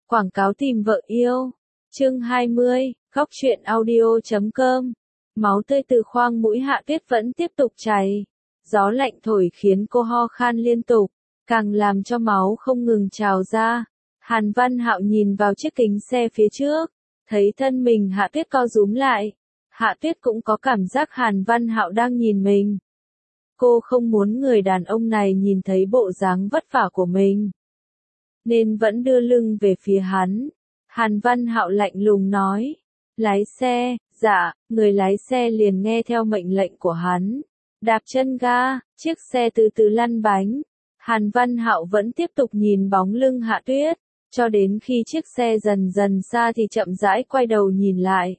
Quảng cáo tìm vợ yêu. Chương 20, Góc truyện audio.com. Máu tươi từ khoang mũi Hạ Tuyết vẫn tiếp tục chảy. Gió lạnh thổi khiến cô ho khan liên tục, càng làm cho máu không ngừng trào ra. Hàn Văn Hạo nhìn vào chiếc kính xe phía trước, thấy thân mình Hạ Tuyết co rúm lại. Hạ Tuyết cũng có cảm giác Hàn Văn Hạo đang nhìn mình. Cô không muốn người đàn ông này nhìn thấy bộ dáng vất vả của mình, nên vẫn đưa lưng về phía hắn. Hàn Văn Hạo lạnh lùng nói, lái xe. Dạ, người lái xe liền nghe theo mệnh lệnh của hắn. Đạp chân ga, chiếc xe từ từ lăn bánh. Hàn Văn Hạo vẫn tiếp tục nhìn bóng lưng Hạ Tuyết, cho đến khi chiếc xe dần dần xa thì chậm rãi quay đầu nhìn lại.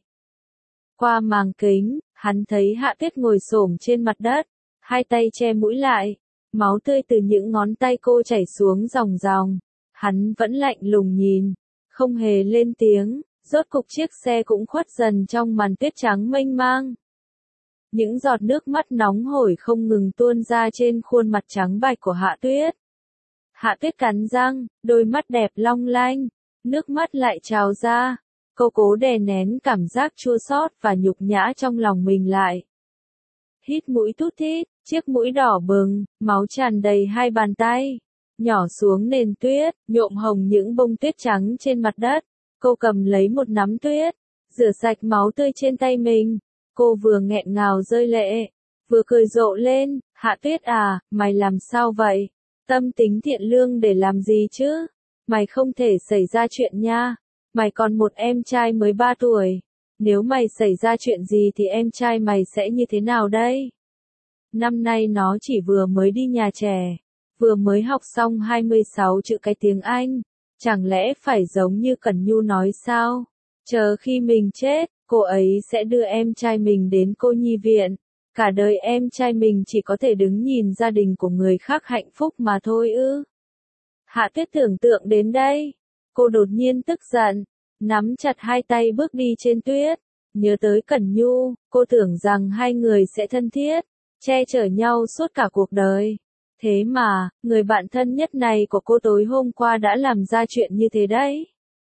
Qua màng kính, hắn thấy Hạ Tuyết ngồi xổm trên mặt đất, hai tay che mũi lại, máu tươi từ những ngón tay cô chảy xuống ròng ròng. Hắn vẫn lạnh lùng nhìn, không hề lên tiếng. Rốt cục chiếc xe cũng khuất dần trong màn tuyết trắng mênh mang. Những giọt nước mắt nóng hổi không ngừng tuôn ra trên khuôn mặt trắng bạch của Hạ Tuyết. Hạ Tuyết cắn răng, đôi mắt đẹp long lanh, nước mắt lại trào ra. Cô cố đè nén cảm giác chua xót và nhục nhã trong lòng mình lại. Hít mũi thút thít, chiếc mũi đỏ bừng, máu tràn đầy hai bàn tay, nhỏ xuống nền tuyết, nhuộm hồng những bông tuyết trắng trên mặt đất. Cô cầm lấy một nắm tuyết, rửa sạch máu tươi trên tay mình. Cô vừa nghẹn ngào rơi lệ, vừa cười rộ lên. Hạ Tuyết à, mày làm sao vậy? Tâm tính thiện lương để làm gì chứ? Mày không thể xảy ra chuyện nha. Mày còn một em trai mới 3 tuổi. Nếu mày xảy ra chuyện gì thì em trai mày sẽ như thế nào đây? Năm nay nó chỉ vừa mới đi nhà trẻ, vừa mới học xong 26 chữ cái tiếng Anh. Chẳng lẽ phải giống như Cẩn Nhu nói sao? Chờ khi mình chết, cô ấy sẽ đưa em trai mình đến cô nhi viện. Cả đời em trai mình chỉ có thể đứng nhìn gia đình của người khác hạnh phúc mà thôi ư? Hạ Tuyết tưởng tượng đến đây. Cô đột nhiên tức giận, nắm chặt hai tay bước đi trên tuyết. Nhớ tới Cẩn Nhu, cô tưởng rằng hai người sẽ thân thiết, che chở nhau suốt cả cuộc đời. Thế mà, người bạn thân nhất này của cô tối hôm qua đã làm ra chuyện như thế đấy.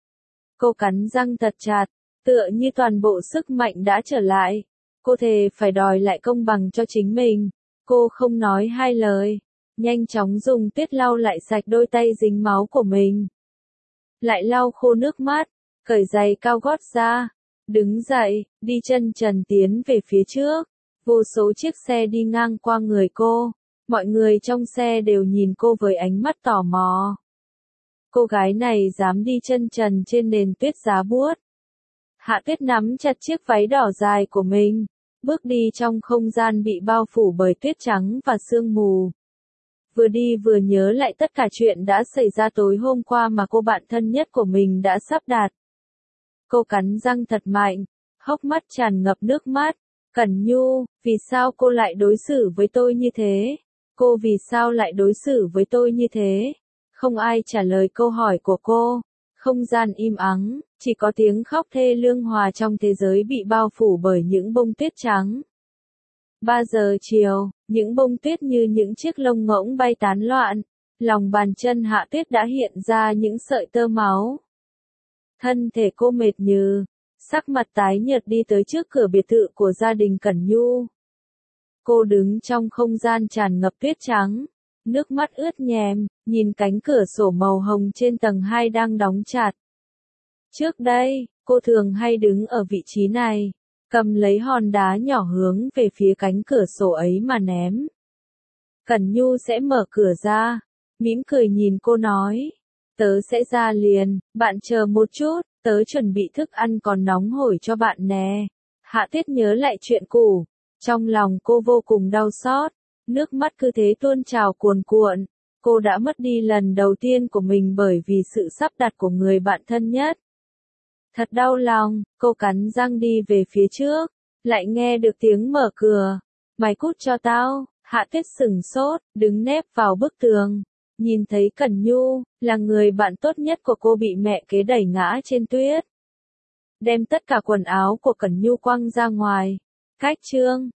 Cô cắn răng thật chặt, tựa như toàn bộ sức mạnh đã trở lại. Cô thề phải đòi lại công bằng cho chính mình. Cô không nói hai lời, nhanh chóng dùng tuyết lau lại sạch đôi tay dính máu của mình. Lại lau khô nước mắt, cởi giày cao gót ra, đứng dậy, đi chân trần tiến về phía trước. Vô số chiếc xe đi ngang qua người cô. Mọi người trong xe đều nhìn cô với ánh mắt tò mò. Cô gái này dám đi chân trần trên nền tuyết giá buốt. Hạ Tuyết nắm chặt chiếc váy đỏ dài của mình, bước đi trong không gian bị bao phủ bởi tuyết trắng và sương mù. Vừa đi vừa nhớ lại tất cả chuyện đã xảy ra tối hôm qua mà cô bạn thân nhất của mình đã sắp đặt. Cô cắn răng thật mạnh, hốc mắt tràn ngập nước mắt. Cẩn Nhu, vì sao cô lại đối xử với tôi như thế? Cô vì sao lại đối xử với tôi như thế? Không ai trả lời câu hỏi của cô. Không gian im ắng, chỉ có tiếng khóc thê lương hòa trong thế giới bị bao phủ bởi những bông tuyết trắng. 3 giờ chiều, những bông tuyết như những chiếc lông ngỗng bay tán loạn. Lòng bàn chân Hạ Tuyết đã hiện ra những sợi tơ máu. Thân thể cô mệt nhừ, sắc mặt tái nhợt đi tới trước cửa biệt thự của gia đình Cẩn Nhu. Cô đứng trong không gian tràn ngập tuyết trắng, nước mắt ướt nhèm, nhìn cánh cửa sổ màu hồng trên tầng 2 đang đóng chặt. Trước đây, cô thường hay đứng ở vị trí này, cầm lấy hòn đá nhỏ hướng về phía cánh cửa sổ ấy mà ném. Cẩn Nhu sẽ mở cửa ra, mỉm cười nhìn cô nói, tớ sẽ ra liền, bạn chờ một chút, tớ chuẩn bị thức ăn còn nóng hổi cho bạn nè. Hạ Tuyết nhớ lại chuyện cũ. Trong lòng cô vô cùng đau xót, nước mắt cứ thế tuôn trào cuồn cuộn. Cô đã mất đi lần đầu tiên của mình bởi vì sự sắp đặt của người bạn thân nhất. Thật đau lòng, cô cắn răng đi về phía trước, lại nghe được tiếng mở cửa. Mày cút cho tao. Hạ Tuyết sửng sốt, đứng nép vào bức tường. Nhìn thấy Cẩn Nhu, là người bạn tốt nhất của cô bị mẹ kế đẩy ngã trên tuyết. Đem tất cả quần áo của Cẩn Nhu quăng ra ngoài. Cách chương